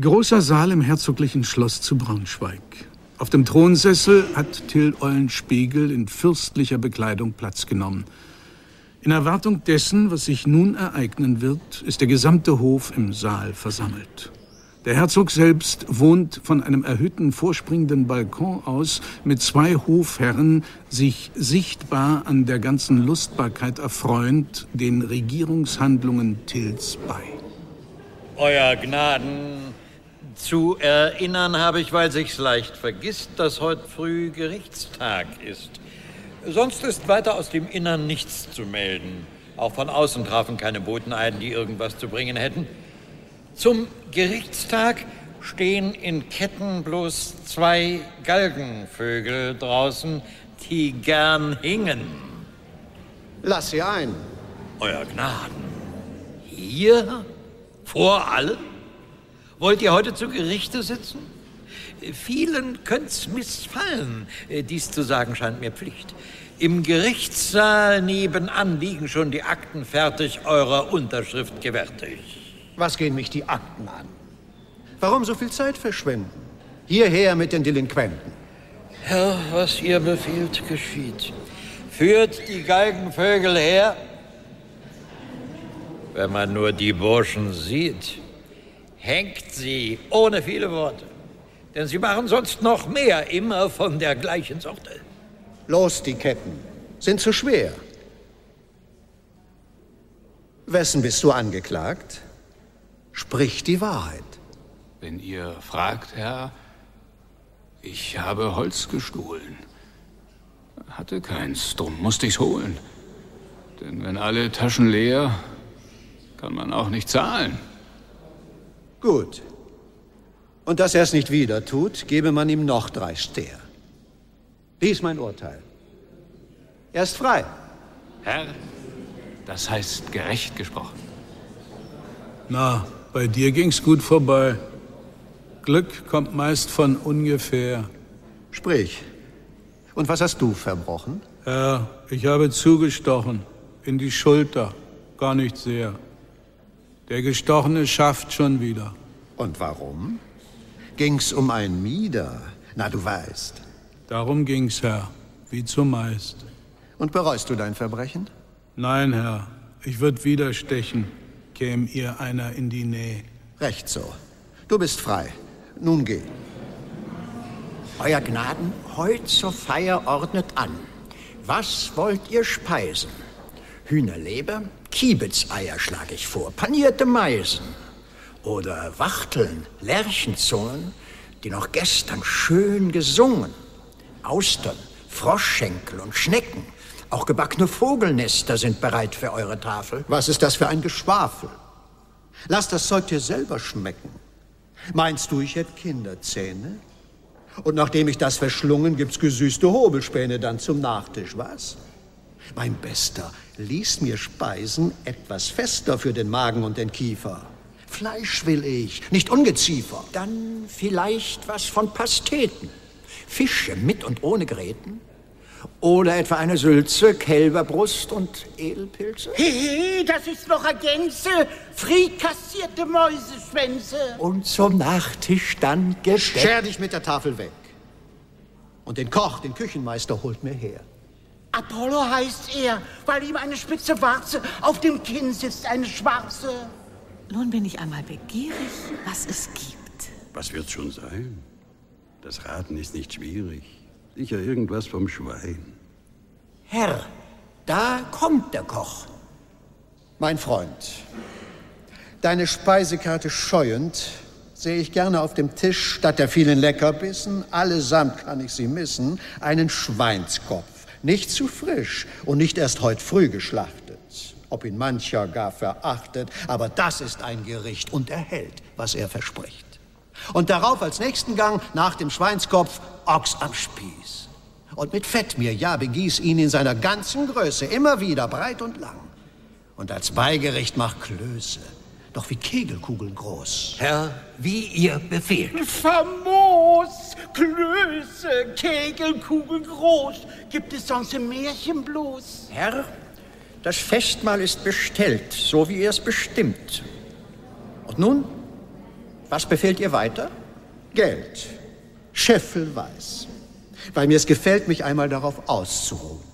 Großer Saal im herzoglichen Schloss zu Braunschweig. Auf dem Thronsessel hat Till Eulenspiegel in fürstlicher Bekleidung Platz genommen. In Erwartung dessen, was sich nun ereignen wird, ist der gesamte Hof im Saal versammelt. Der Herzog selbst wohnt von einem erhöhten vorspringenden Balkon aus mit 2 Hofherren, sich sichtbar an der ganzen Lustbarkeit erfreuend, den Regierungshandlungen Tills bei. Euer Gnaden, zu erinnern habe ich, weil sich's leicht vergisst, dass heute früh Gerichtstag ist. Sonst ist weiter aus dem Innern nichts zu melden. Auch von außen trafen keine Boten ein, die irgendwas zu bringen hätten. Zum Gerichtstag stehen in Ketten bloß 2 Galgenvögel draußen, die gern hingen. Lass sie ein. Euer Gnaden, hier? Vor allen? Wollt ihr heute zu Gerichte sitzen? Vielen könnt's missfallen. Dies zu sagen scheint mir Pflicht. Im Gerichtssaal nebenan liegen schon die Akten fertig, eurer Unterschrift gewärtig. Was gehen mich die Akten an? Warum so viel Zeit verschwenden? Hierher mit den Delinquenten. Herr, was ihr befiehlt, geschieht. Führt die Galgenvögel her. Wenn man nur die Burschen sieht, hängt sie ohne viele Worte. Denn sie machen sonst noch mehr, immer von der gleichen Sorte. Los, die Ketten. Sind zu schwer. Wessen bist du angeklagt? Sprich die Wahrheit. Wenn ihr fragt, Herr, ich habe Holz gestohlen. Hatte keins, drum musste ich's holen. Denn wenn alle Taschen leer, kann man auch nicht zahlen. Gut. Und dass er es nicht wieder tut, gebe man ihm noch 3 Steher. Dies mein Urteil. Er ist frei. Herr, das heißt gerecht gesprochen. Na, bei dir ging's gut vorbei. Glück kommt meist von ungefähr. Sprich. Und was hast du verbrochen? Herr, ich habe zugestochen. In die Schulter. Gar nicht sehr. Der Gestochene schafft schon wieder. Und warum? Ging's um ein Mieder? Na, du weißt. Darum ging's, Herr. Wie zumeist. Und bereust du dein Verbrechen? Nein, Herr. Ich würd wieder stechen, käm ihr einer in die Nähe. Recht so. Du bist frei. Nun geh. Euer Gnaden, heut zur Feier ordnet an. Was wollt ihr speisen? Hühnerleber? Kiebitzeier schlage ich vor, panierte Meisen. Oder Wachteln, Lerchenzungen, die noch gestern schön gesungen. Austern, Froschschenkel und Schnecken. Auch gebackene Vogelnester sind bereit für eure Tafel. Was ist das für ein Geschwafel? Lass das Zeug dir selber schmecken. Meinst du, ich hätte Kinderzähne? Und nachdem ich das verschlungen, gibt's gesüßte Hobelspäne dann zum Nachtisch, was? Mein Bester, lies mir Speisen etwas fester für den Magen und den Kiefer. Fleisch will ich, nicht Ungeziefer. Dann vielleicht was von Pasteten. Fische mit und ohne Gräten. Oder etwa eine Sülze, Kälberbrust und Edelpilze. Hehe, das ist noch eine Gänse. Frikassierte Mäuseschwänze. Und zum Nachtisch dann Gebäck. Scher dich mit der Tafel weg. Und den Koch, den Küchenmeister, holt mir her. Apollo heißt er, weil ihm eine spitze Warze auf dem Kinn sitzt, eine schwarze. Nun bin ich einmal begierig, was es gibt. Was wird's schon sein? Das Raten ist nicht schwierig. Sicher irgendwas vom Schwein. Herr, da kommt der Koch. Mein Freund, deine Speisekarte scheuend, sehe ich gerne auf dem Tisch, statt der vielen Leckerbissen, allesamt kann ich sie missen, einen Schweinskopf. Nicht zu frisch und nicht erst heut früh geschlachtet. Ob ihn mancher gar verachtet, aber das ist ein Gericht und er hält, was er verspricht. Und darauf als nächsten Gang, nach dem Schweinskopf, Ochs am Spieß. Und mit Fett mir, ja, begieß ihn in seiner ganzen Größe, immer wieder, breit und lang. Und als Beigericht mach Klöße, doch wie Kegelkugeln groß. Herr, wie ihr befehlt. Famos, Klöße, Kegelkugel groß. Gibt es sonst im Märchen bloß? Herr, das Festmahl ist bestellt, so wie ihr es bestimmt. Und nun Was befehlt ihr weiter? Geld. Scheffelweiß. Weil mir es gefällt, mich einmal darauf auszuruhen.